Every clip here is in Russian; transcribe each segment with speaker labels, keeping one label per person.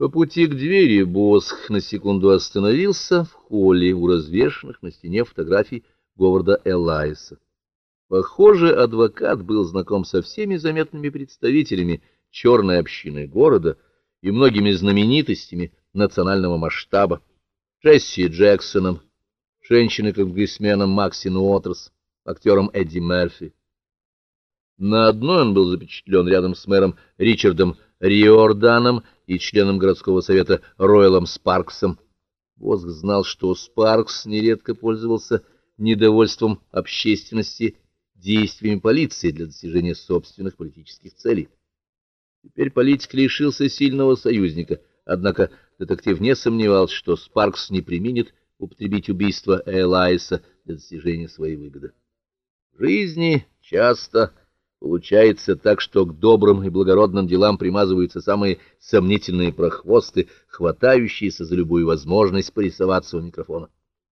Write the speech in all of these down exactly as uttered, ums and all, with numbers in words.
Speaker 1: По пути к двери Босх на секунду остановился в холле у развешанных на стене фотографий Говарда Элайса. Похоже, адвокат был знаком со всеми заметными представителями черной общины города и многими знаменитостями национального масштаба: Джесси Джексоном, женщиной-конгрессменом Максин Уотерс, актером Эдди Мерфи. На одной он был запечатлен рядом с мэром Ричардом Риорданом и членом городского совета Ройлом Спарксом. Босх знал, что Спаркс нередко пользовался недовольством общественности действиями полиции для достижения собственных политических целей. Теперь политик лишился сильного союзника, однако детектив не сомневался, что Спаркс не преминет употребить убийство Элайса для достижения своей выгоды. В жизни часто получается так, что к добрым и благородным делам примазываются самые сомнительные прохвосты, хватающиеся за любую возможность порисоваться у микрофона.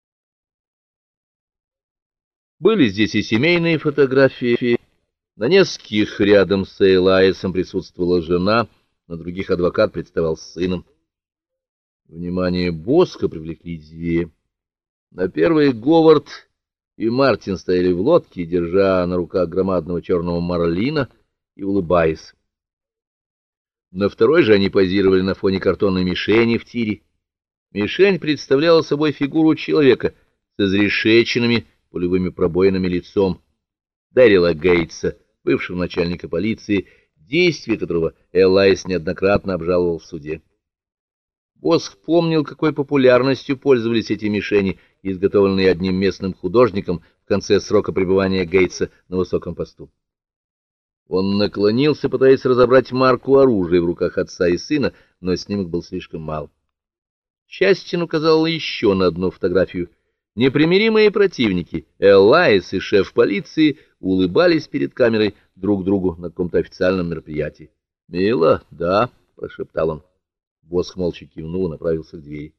Speaker 1: Были здесь и семейные фотографии. На нескольких рядом с Элайсом присутствовала жена, на других адвокат представал с сыном. Внимание Босха привлекли две. На первой Говард и Мартин стояли в лодке, держа на руках громадного черного марлина и улыбаясь. На второй же они позировали на фоне картонной мишени в тире. Мишень представляла собой фигуру человека с изрешеченными пулевыми пробоинами лицом, Дэрила Гейтса, бывшего начальника полиции, действия которого Элайс неоднократно обжаловал в суде. Босх помнил, какой популярностью пользовались эти мишени, изготовленные одним местным художником в конце срока пребывания Гейтса на высоком посту. Он наклонился, пытаясь разобрать марку оружия в руках отца и сына, но снимок был слишком мал. Частин указал еще на одну фотографию. Непримиримые противники, Элайс и шеф полиции, улыбались перед камерой друг другу на каком-то официальном мероприятии. «Мило, да», — прошептал он. Босх молча кивнул и направился к двери.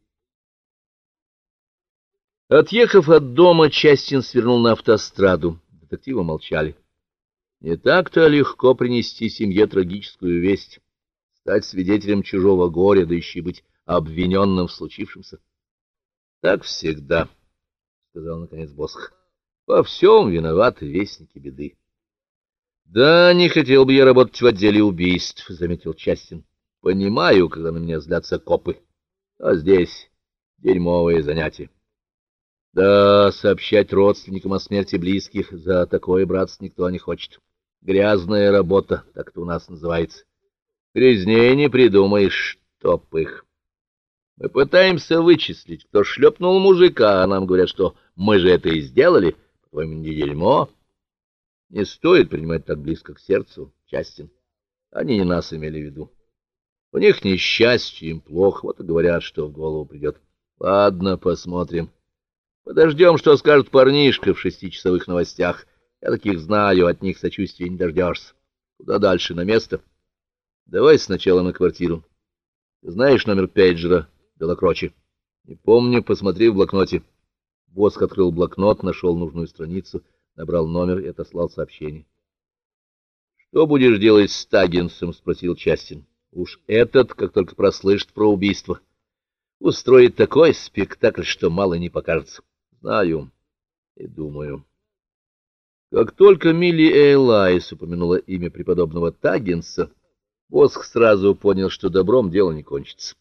Speaker 1: Отъехав от дома, Частин свернул на автостраду. Детективы молчали. Не так-то легко принести семье трагическую весть, стать свидетелем чужого горя, да еще и быть обвиненным в случившемся. — Так всегда, — сказал наконец Босх. — Во всем виноваты вестники беды. — Да, не хотел бы я работать в отделе убийств, — заметил Частин. — Понимаю, когда на меня злятся копы, а здесь дерьмовые занятия. Да, сообщать родственникам о смерти близких, за такое, братство, никто не хочет. Грязная работа, так это у нас называется. Грязнее не придумаешь, чтоб их. Мы пытаемся вычислить, кто шлепнул мужика, а нам говорят, что мы же это и сделали. По-твоему, не дерьмо? Не стоит принимать так близко к сердцу, Частин. Они не нас имели в виду. У них несчастье, им плохо, вот и говорят, что в голову придет. Ладно, посмотрим. Подождем, что скажет парнишка в шестичасовых новостях. Я таких знаю, от них сочувствия не дождешься. Куда дальше, на место? Давай сначала на квартиру. Ты знаешь номер пейджера Делакрочи? Не помню, посмотри в блокноте. Босх открыл блокнот, нашел нужную страницу, набрал номер и отослал сообщение. — Что будешь делать с Таггинсом? — спросил Частин. — Уж этот, как только прослышит про убийство, устроит такой спектакль, что мало не покажется. Знаю и думаю. Как только Милли Элайс упомянула имя преподобного Таггинса, Босх сразу понял, что добром дело не кончится.